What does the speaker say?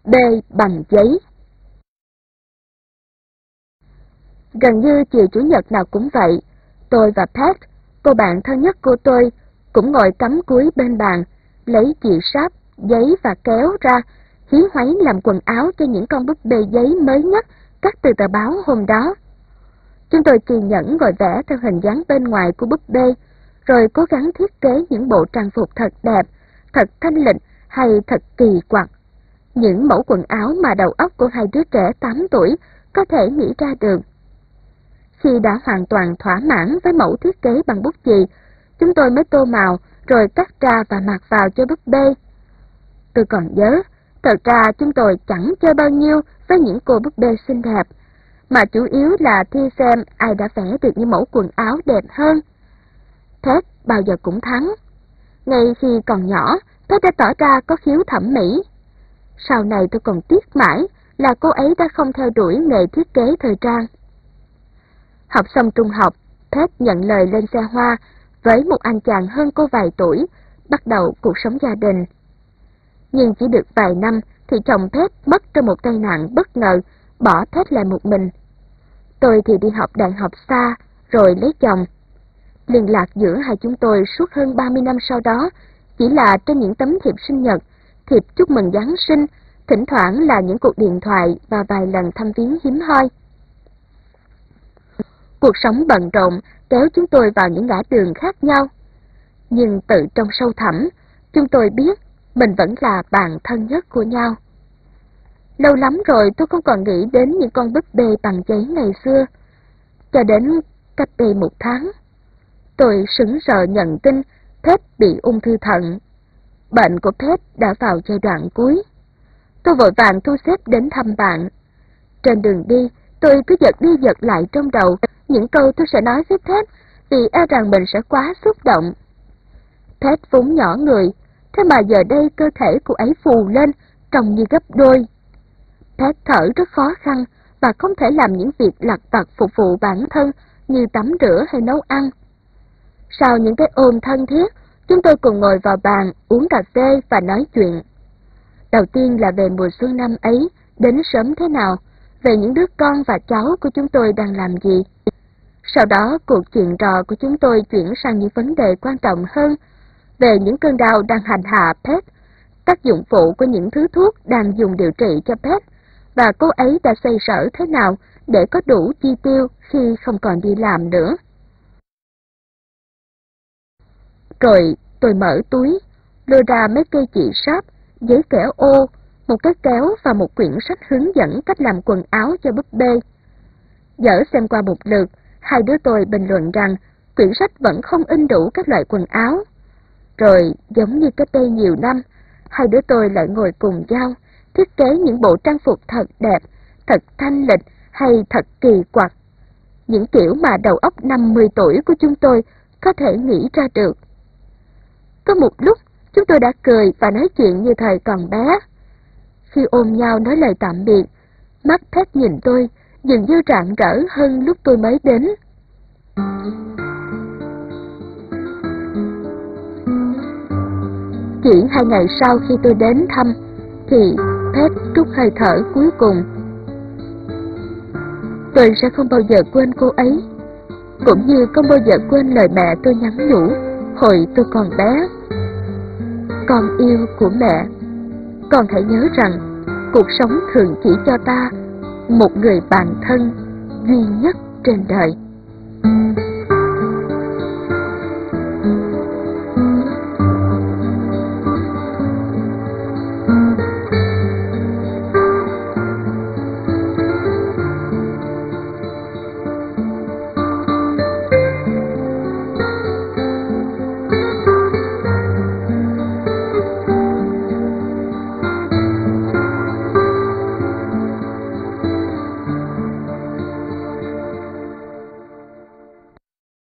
bê bằng giấy. Gần như chiều Chủ nhật nào cũng vậy, tôi và Pat, cô bạn thân nhất của tôi, cũng ngồi cắm cúi bên bàn, lấy chì sáp, giấy và kéo ra, hí hoáy làm quần áo cho những con búp bê giấy mới nhất cắt từ tờ báo hôm đó. Chúng tôi kiên nhẫn ngồi vẽ theo hình dáng bên ngoài của búp bê, rồi cố gắng thiết kế những bộ trang phục thật đẹp, thật thanh lịch hay thật kỳ quặc. Những mẫu quần áo mà đầu óc của hai đứa trẻ 8 tuổi có thể nghĩ ra được. Khi đã hoàn toàn thỏa mãn với mẫu thiết kế bằng bút chì, chúng tôi mới tô màu rồi cắt ra và mặc vào cho búp bê. Tôi còn nhớ, thật ra chúng tôi chẳng chơi bao nhiêu với những cô búp bê xinh đẹp, mà chủ yếu là thi xem ai đã vẽ được những mẫu quần áo đẹp hơn. Ted bao giờ cũng thắng. Ngay khi còn nhỏ, Ted đã tỏ ra có khiếu thẩm mỹ. Sau này tôi còn tiếc mãi là cô ấy đã không theo đuổi nghề thiết kế thời trang. Học xong trung học, Ted nhận lời lên xe hoa với một anh chàng hơn cô vài tuổi, bắt đầu cuộc sống gia đình. Nhưng chỉ được vài năm thì chồng Ted mất trong một tai nạn bất ngờ, bỏ Ted lại một mình. Tôi thì đi học đại học xa, rồi lấy chồng. Liên lạc giữa hai chúng tôi suốt hơn 30 năm sau đó chỉ là trên những tấm thiệp sinh nhật, thiệp chúc mừng Giáng sinh, thỉnh thoảng là những cuộc điện thoại và vài lần thăm viếng hiếm hoi. Cuộc sống bận rộn kéo chúng tôi vào những ngã đường khác nhau. Nhưng tự trong sâu thẳm, chúng tôi biết mình vẫn là bạn thân nhất của nhau. Lâu lắm rồi tôi không còn nghĩ đến những con búp bê bằng giấy ngày xưa. Cho đến cách đây 1 tháng, tôi sững sờ nhận tin Ted bị ung thư thận. Bệnh của Ted đã vào giai đoạn cuối. Tôi vội vàng thu xếp đến thăm bạn. Trên đường đi, tôi cứ giật đi giật lại trong đầu những câu tôi sẽ nói với Ted, vì e rằng mình sẽ quá xúc động. Ted vốn nhỏ người, thế mà giờ đây cơ thể cô ấy phù lên, trông như gấp đôi. Ted thở rất khó khăn và không thể làm những việc lặt vặt phục vụ bản thân như tắm rửa hay nấu ăn. Sau những cái ôm thân thiết, chúng tôi cùng ngồi vào bàn uống cà phê và nói chuyện. Đầu tiên là về mùa xuân năm ấy, đến sớm thế nào, về những đứa con và cháu của chúng tôi đang làm gì. Sau đó, cuộc chuyện trò của chúng tôi chuyển sang những vấn đề quan trọng hơn, về những cơn đau đang hành hạ Pat, tác dụng phụ của những thứ thuốc đang dùng điều trị cho Pat, và cô ấy đã xoay sở thế nào để có đủ chi tiêu khi không còn đi làm nữa. Rồi tôi mở túi, lôi ra mấy cây chỉ sáp, giấy kẽo ô, một cái kéo và một quyển sách hướng dẫn cách làm quần áo cho búp bê. Dở xem qua một lượt, hai đứa tôi bình luận rằng quyển sách vẫn không in đủ các loại quần áo. Rồi, giống như cách đây nhiều năm, hai đứa tôi lại ngồi cùng nhau, thiết kế những bộ trang phục thật đẹp, thật thanh lịch hay thật kỳ quặc. Những kiểu mà đầu óc 50 tuổi của chúng tôi có thể nghĩ ra được. Có một lúc, chúng tôi đã cười và nói chuyện như thời còn bé. Khi ôm nhau nói lời tạm biệt, mắt Ted nhìn tôi dường như rạng rỡ hơn lúc tôi mới đến. Chỉ 2 ngày sau khi tôi đến thăm, thì Ted trút hơi thở cuối cùng. Tôi sẽ không bao giờ quên cô ấy, cũng như không bao giờ quên lời mẹ tôi nhắn nhủ hồi tôi còn bé. Con yêu của mẹ, con hãy nhớ rằng cuộc sống thường chỉ cho ta một người bạn thân duy nhất trên đời.